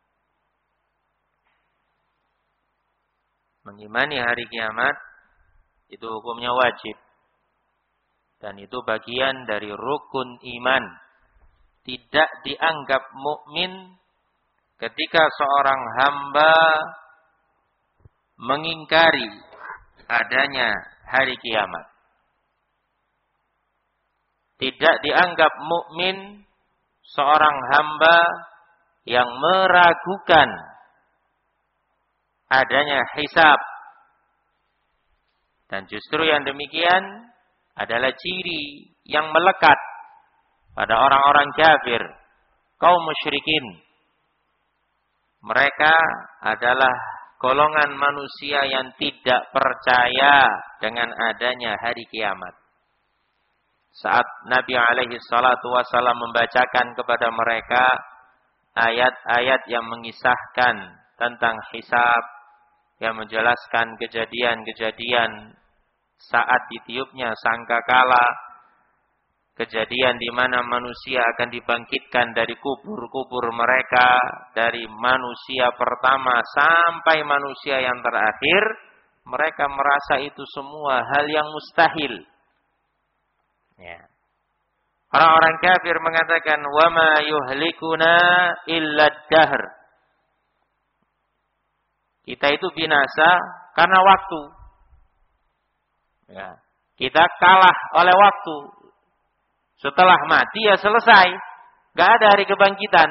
Mengimani hari kiamat itu hukumnya wajib. Dan itu bagian dari rukun iman. Tidak dianggap mukmin ketika seorang hamba mengingkari adanya hari kiamat. Tidak dianggap mukmin seorang hamba yang meragukan adanya hisab. Dan justru yang demikian adalah ciri yang melekat pada orang-orang kafir, kaum musyrikin. Mereka adalah golongan manusia yang tidak percaya dengan adanya hari kiamat. Saat Nabi alaihi salatu wasallam membacakan kepada mereka ayat-ayat yang mengisahkan tentang hisab, yang menjelaskan kejadian-kejadian saat ditiupnya sangkakala, kejadian di mana manusia akan dibangkitkan dari kubur-kubur mereka, dari manusia pertama sampai manusia yang terakhir, mereka merasa itu semua hal yang mustahil. Ya. Orang-orang kafir mengatakan, wa ma yuhlikuna illa ad-dahr. Kita itu binasa karena waktu. Ya. Kita kalah oleh waktu. Setelah mati ya selesai. Gak ada hari kebangkitan.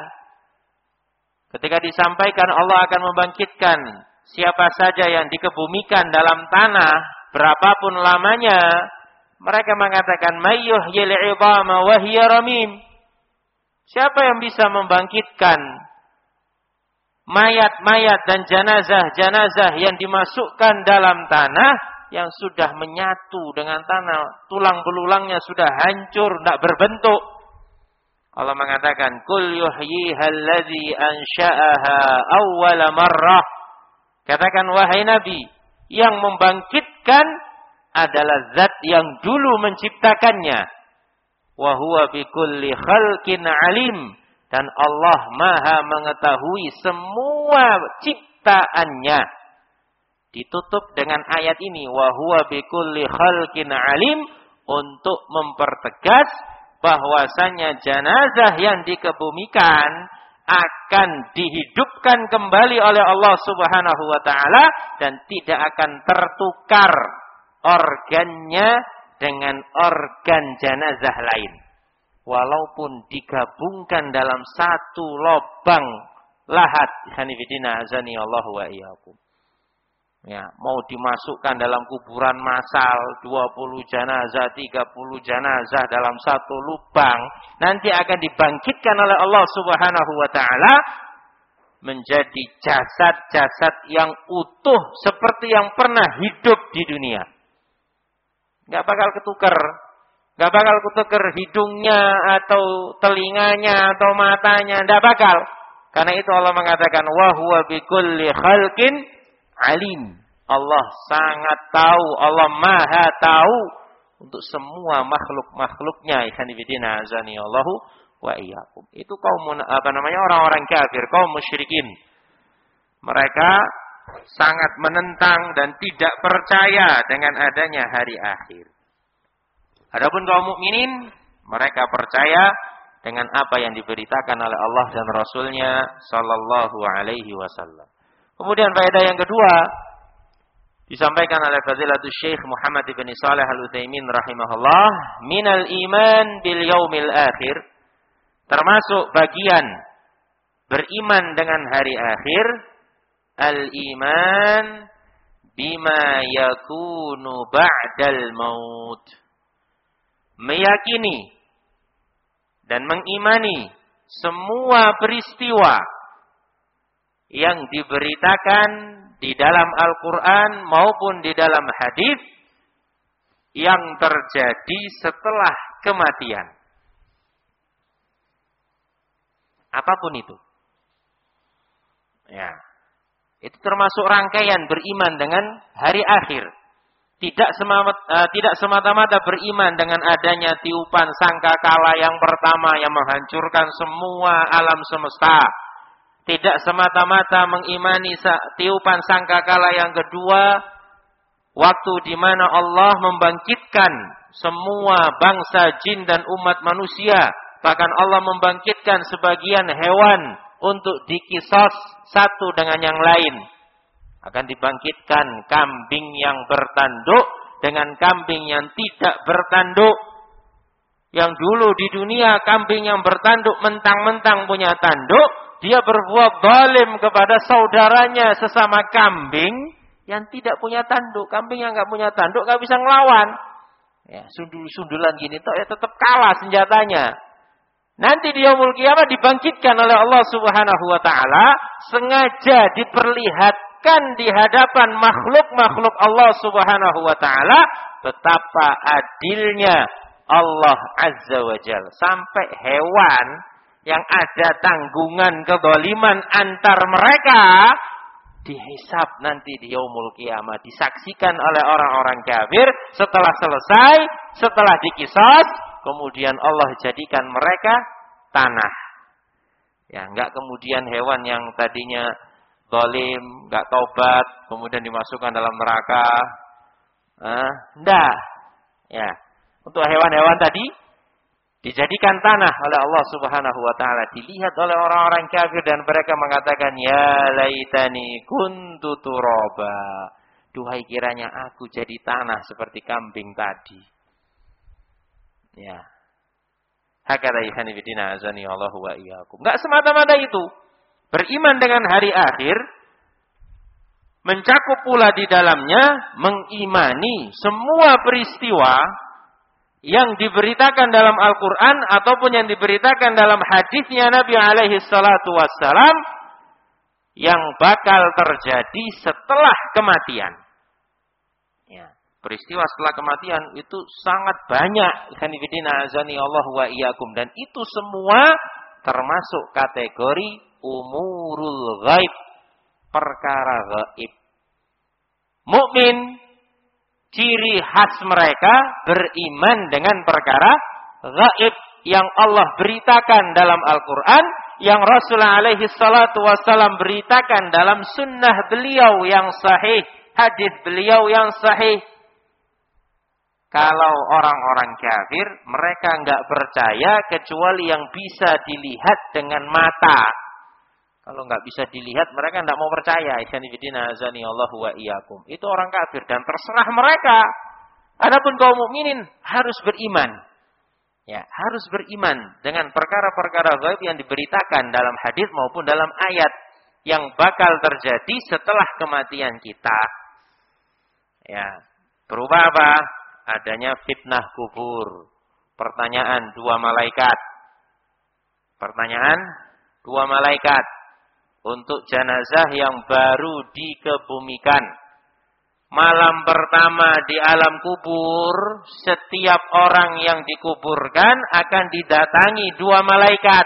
Ketika disampaikan Allah akan membangkitkan siapa saja yang dikebumikan dalam tanah, berapapun lamanya, mereka mengatakan, mayyuhyil 'idhama wa hiya ramim. Siapa yang bisa membangkitkan mayat-mayat dan jenazah-jenazah yang dimasukkan dalam tanah yang sudah menyatu dengan tanah, tulang belulangnya sudah hancur, tidak berbentuk. Allah mengatakan, kul yuhyihal ladzi ansha'aha awwala marrah. Katakan wahai Nabi, yang membangkitkan adalah zat yang dulu menciptakannya. Wa huwa bikulli khalqin alim. Dan Allah Maha mengetahui semua ciptaannya. Ditutup dengan ayat ini, wa huwa bikulli khalqin alim, untuk mempertegas bahwasanya jenazah yang dikebumikan akan dihidupkan kembali oleh Allah Subhanahu wa taala dan tidak akan tertukar organnya dengan organ jenazah lain. Walaupun digabungkan dalam satu lubang lahat. Hanifidina azani Allah wa iyyakum. Ya, mau dimasukkan dalam kuburan massal dua puluh jenazah, tiga puluh jenazah dalam satu lubang, nanti akan dibangkitkan oleh Allah Subhanahu wa taala menjadi jasad-jasad yang utuh seperti yang pernah hidup di dunia. Enggak bakal ketukar. Enggak bakal ketukar hidungnya atau telinganya atau matanya, enggak bakal. Karena itu Allah mengatakan wa huwa bikulli khalqin alim. Allah sangat tahu, Allah Maha tahu untuk semua makhluk-makhluknya. Ikhwanifidina azani Allahu wa iyyakum. Itu kaum apa namanya orang-orang kafir, kaum musyrikin. Mereka sangat menentang dan tidak percaya dengan adanya hari akhir. Adapun kaum mukminin, mereka percaya dengan apa yang diberitakan oleh Allah dan Rasul-Nya sallallahu alaihi wasallam. Kemudian faedah yang kedua disampaikan oleh Fadilatul Syekh Muhammad bin Shalih Al-Utsaimin rahimahullah, minal iman bil yaumil akhir, termasuk bagian beriman dengan hari akhir, al-iman bima yakunu ba'dal maut. Meyakini dan mengimani semua peristiwa yang diberitakan di dalam Al-Quran maupun di dalam hadis yang terjadi setelah kematian. Apapun itu. Ya. Itu termasuk rangkaian beriman dengan hari akhir. tidak semata, uh, tidak semata-mata beriman dengan adanya tiupan sangkakala yang pertama yang menghancurkan semua alam semesta. Tidak semata-mata mengimani tiupan sangkakala yang kedua, waktu di mana Allah membangkitkan semua bangsa jin dan umat manusia. Bahkan Allah membangkitkan sebagian hewan untuk dikisos satu dengan yang lain. Akan dibangkitkan kambing yang bertanduk dengan kambing yang tidak bertanduk. Yang dulu di dunia kambing yang bertanduk mentang-mentang punya tanduk, dia berbuat zalim kepada saudaranya sesama kambing yang tidak punya tanduk. Kambing yang nggak punya tanduk nggak bisa ngelawan. Ya, sundul-sundulan gini toh ya tetap kalah senjatanya. Nanti di yaumul kiamat dibangkitkan oleh Allah Subhanahu wa taala, sengaja diperlihatkan di hadapan makhluk-makhluk Allah Subhanahu wa taala betapa adilnya Allah Azza wa Jalla. Sampai hewan yang ada tanggungan kezaliman antar mereka dihisab nanti di yaumul kiamat, disaksikan oleh orang-orang kafir. Setelah selesai, setelah dikisas, kemudian Allah jadikan mereka tanah. Ya, enggak kemudian hewan yang tadinya zalim, enggak taubat, kemudian dimasukkan dalam neraka. Ah, enggak. Ya, untuk hewan-hewan tadi dijadikan tanah oleh Allah Subhanahu wa taala, dilihat oleh orang-orang kafir dan mereka mengatakan, ya laitani kuntu turaba. Duhai kiranya aku jadi tanah seperti kambing tadi. Ya. Hakala ihani bidina azani Allah wa iyyakum. Enggak semata-mata itu. Beriman dengan hari akhir mencakup pula di dalamnya mengimani semua peristiwa yang diberitakan dalam Al-Quran ataupun yang diberitakan dalam hadisnya Nabi alaihi salatu wassalam yang bakal terjadi setelah kematian. Ya. Peristiwa setelah kematian itu sangat banyak. Ikhwanifidina azani Allah wa iyyakum. Dan itu semua termasuk kategori umurul ghaib. Perkara gaib. Mukmin, ciri khas mereka beriman dengan perkara gaib yang Allah beritakan dalam Al-Quran, yang Rasulullah alaihi salatu wassalam beritakan dalam sunnah beliau yang sahih, hadis beliau yang sahih. Kalau orang-orang kafir, mereka enggak percaya kecuali yang bisa dilihat dengan mata. Kalau enggak bisa dilihat, mereka enggak mau percaya. Ikhwanifidina azani Allahu wa iyyakum. Itu orang kafir dan terserah mereka. Adapun kaum mukminin harus beriman. Ya, harus beriman dengan perkara-perkara gaib yang diberitakan dalam hadis maupun dalam ayat yang bakal terjadi setelah kematian kita. Ya, berupa apa? Adanya fitnah kubur. Pertanyaan dua malaikat. Pertanyaan dua malaikat untuk jenazah yang baru dikebumikan. Malam pertama di alam kubur, setiap orang yang dikuburkan akan didatangi dua malaikat.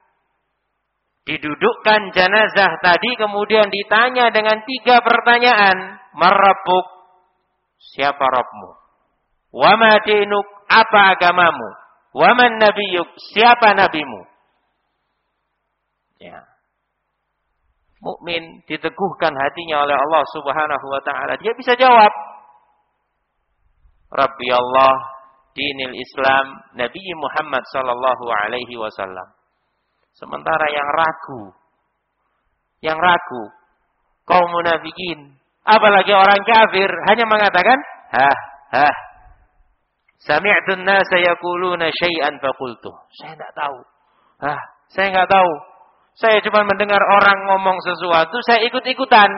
Didudukkan jenazah tadi, kemudian ditanya dengan tiga pertanyaan. Marabbuk, siapa Rabbmu? Wa ma dinuk, apa agamamu? Wa man nabiyyuk, siapa nabimu? Ya. Mukmin diteguhkan hatinya oleh Allah Subhanahu wa taala. Dia bisa jawab. Rabbi Allah, dinil Islam, Nabi Muhammad sallallahu alaihi wasallam. Sementara yang ragu, yang ragu, kaum munafikin, apalagi orang kafir hanya mengatakan, "Hah, hah. Sami'tu an-nasa yaquluna syai'an faqultu." Saya enggak tahu. Hah, saya enggak tahu. Saya cuma mendengar orang ngomong sesuatu, saya ikut-ikutan.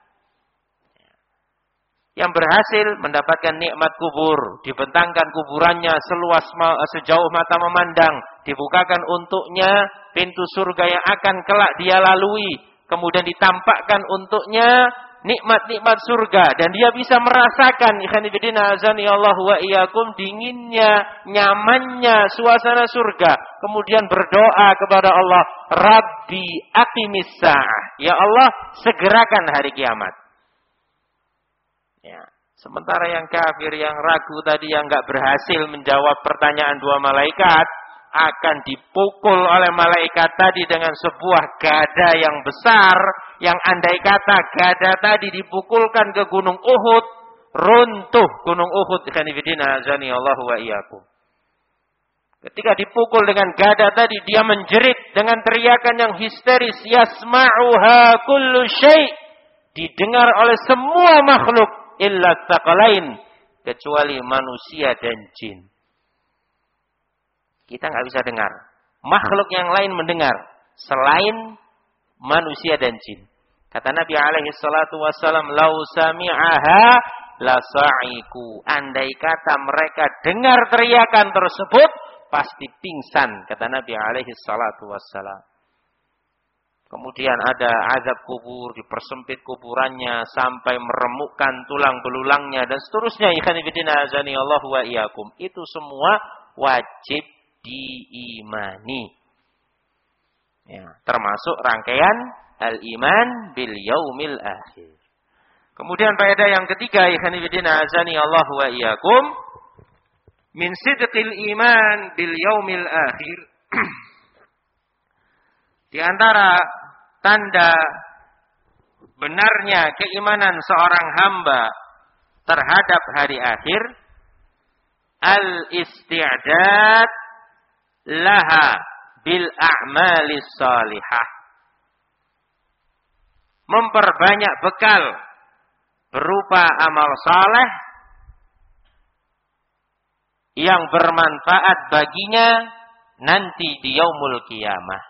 Yang berhasil mendapatkan nikmat kubur, dibentangkan kuburannya seluas sejauh mata memandang, dibukakan untuknya pintu surga yang akan kelak dia lalui, kemudian ditampakkan untuknya nikmat-nikmat surga, dan dia bisa merasakan ikhwanifidina azani Allah wa iyyakum, dinginnya, nyamannya suasana surga. Kemudian berdoa kepada Allah, Rabbi aqimis sa'ah, ya Allah segerakan hari kiamat. Ya, Sementara yang kafir, yang ragu tadi, yang nggak berhasil menjawab pertanyaan dua malaikat, akan dipukul oleh malaikat tadi dengan sebuah gada yang besar, yang andai kata gada tadi dipukulkan ke gunung Uhud, runtuh gunung Uhud. Allahu wa iyyakum. Ketika dipukul dengan gada tadi, dia menjerit dengan teriakan yang histeris, yasma'uha kullu syai', didengar oleh semua makhluk illa tsaqalain, kecuali manusia dan jin. Kita nggak bisa dengar. Makhluk yang lain mendengar selain manusia dan jin. Kata Nabi alaihi salatu wasallam, "Lau sami'aha la sa'iku." Andai kata mereka dengar teriakan tersebut, pasti pingsan, kata Nabi alaihi salatu wassalam. Kemudian ada azab kubur, dipersempit kuburannya sampai meremukkan tulang belulangnya dan seterusnya. Ikhwan fillah azani Allah wa iyyakum. Itu semua wajib diimani. Ya, termasuk rangkaian al-iman bil yaumil akhir. Kemudian faedah yang ketiga, ikhwan fillah azani Allah wa iyyakum, min sidqil iman bil yaumil akhir. Di antara tanda benarnya keimanan seorang hamba terhadap hari akhir, al-isti'dad laha bil a'malis salihah. Memperbanyak bekal berupa amal saleh yang bermanfaat baginya nanti di yaumul qiyamah.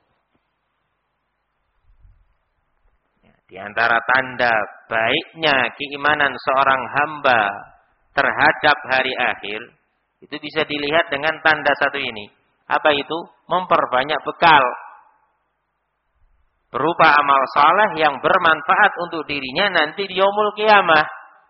Di antara tanda baiknya keimanan seorang hamba terhadap hari akhir, itu bisa dilihat dengan tanda satu ini. Apa itu? Memperbanyak bekal berupa amal saleh yang bermanfaat untuk dirinya nanti di yaumul qiyamah.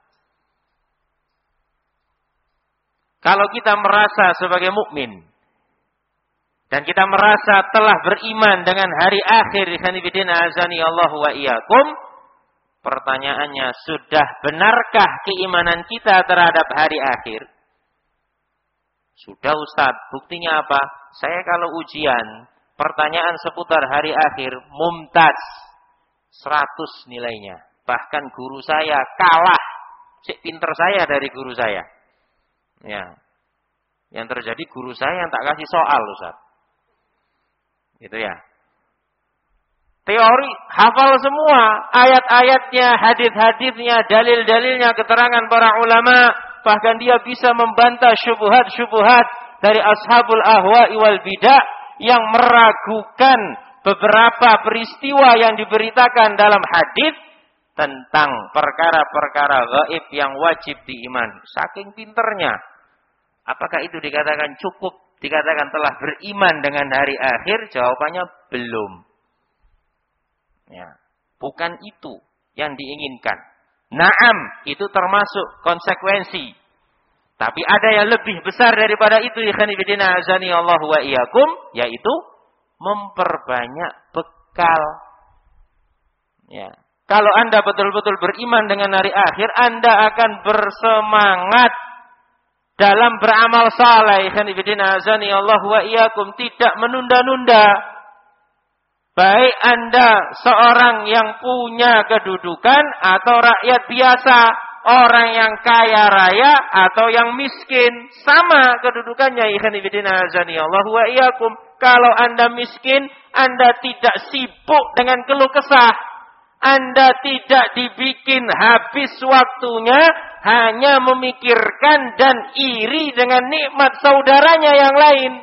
Kalau kita merasa sebagai mukmin dan kita merasa telah beriman dengan hari akhir, azani Allah wa iyyakum, pertanyaannya, sudah benarkah keimanan kita terhadap hari akhir? Sudah Ustaz, buktinya apa? Saya kalau ujian, pertanyaan seputar hari akhir, mumtaz, seratus nilainya. Bahkan guru saya kalah, cek pinter saya dari guru saya. Ya, yang terjadi guru saya yang tak kasih soal, Ustaz. Gitu ya. Teori hafal semua, ayat-ayatnya, hadis-hadisnya, dalil-dalilnya, keterangan para ulama, bahkan dia bisa membantah syubhat-syubhat dari ashabul ahwa'i wal bidah yang meragukan beberapa peristiwa yang diberitakan dalam hadis tentang perkara-perkara gaib yang wajib diiman. Saking pinternya. Apakah itu dikatakan cukup, dikatakan telah beriman dengan hari akhir? Jawabannya belum. Ya, bukan itu yang diinginkan. Naam, itu termasuk konsekuensi. Tapi ada yang lebih besar daripada itu, ikhwan fillah azani Allah wa iyyakum, yaitu memperbanyak bekal. Ya. Kalau Anda betul-betul beriman dengan hari akhir, Anda akan bersemangat dalam beramal saleh, ikhwan fillah azani Allah wa iyyakum, tidak menunda-nunda. Baik Anda seorang yang punya kedudukan atau rakyat biasa, orang yang kaya raya atau yang miskin, sama kedudukannya, ikhwan fillah azani Allah wa iyyakum. Kalau Anda miskin, Anda tidak sibuk dengan keluh kesah. Anda tidak dibikin habis waktunya hanya memikirkan dan iri dengan nikmat saudaranya yang lain.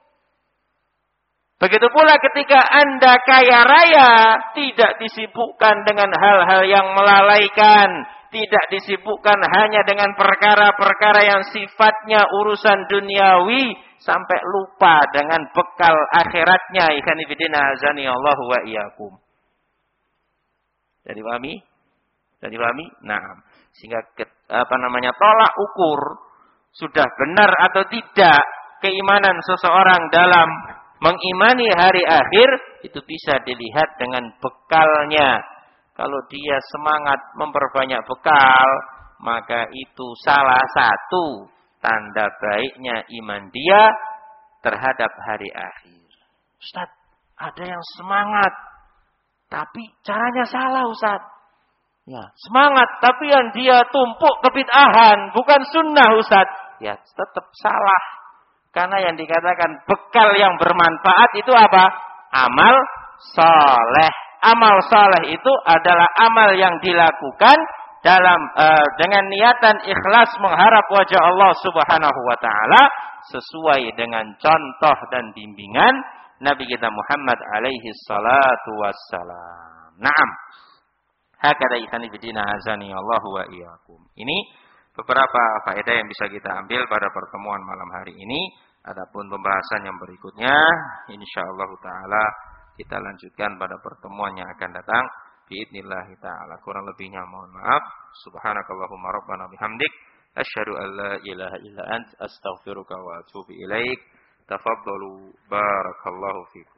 Begitu pula ketika Anda kaya raya, tidak disibukkan dengan hal-hal yang melalaikan, tidak disibukkan hanya dengan perkara-perkara yang sifatnya urusan duniawi, sampai lupa dengan bekal akhiratnya. Ikhwan fillah azani Allah wa iyyakum. Jadi pahami? Jadi pahami? Nah, sehingga ke, apa namanya tolak ukur sudah benar atau tidak keimanan seseorang dalam mengimani hari akhir itu bisa dilihat dengan bekalnya. Kalau dia semangat memperbanyak bekal, maka itu salah satu tanda baiknya iman dia terhadap hari akhir. Ustaz, ada yang semangat, tapi caranya salah Ustaz. Ya, semangat, tapi yang dia tumpuk kebid'ahan, bukan sunnah Ustaz. Ya, tetap salah. Karena yang dikatakan bekal yang bermanfaat itu apa? Amal soleh. Amal soleh itu adalah amal yang dilakukan dalam uh, dengan niatan ikhlas mengharap wajah Allah Subhanahu wa taala sesuai dengan contoh dan bimbingan Nabi kita Muhammad alaihi salatu wassalam. Naam. Hakada ikhani bidina azani Allahu wa iyyakum. Ini beberapa faedah yang bisa kita ambil pada pertemuan malam hari ini. Adapun pembahasan yang berikutnya insyaallah taala kita lanjutkan pada pertemuan yang akan datang. Biidznillah taala. Kurang lebihnya mohon maaf. Subhanakallahumma rabbana bihamdik asyhadu an la ilaha illa ant astaghfiruka wa atubu ilaik. Tafaddalu barakallahu fikum.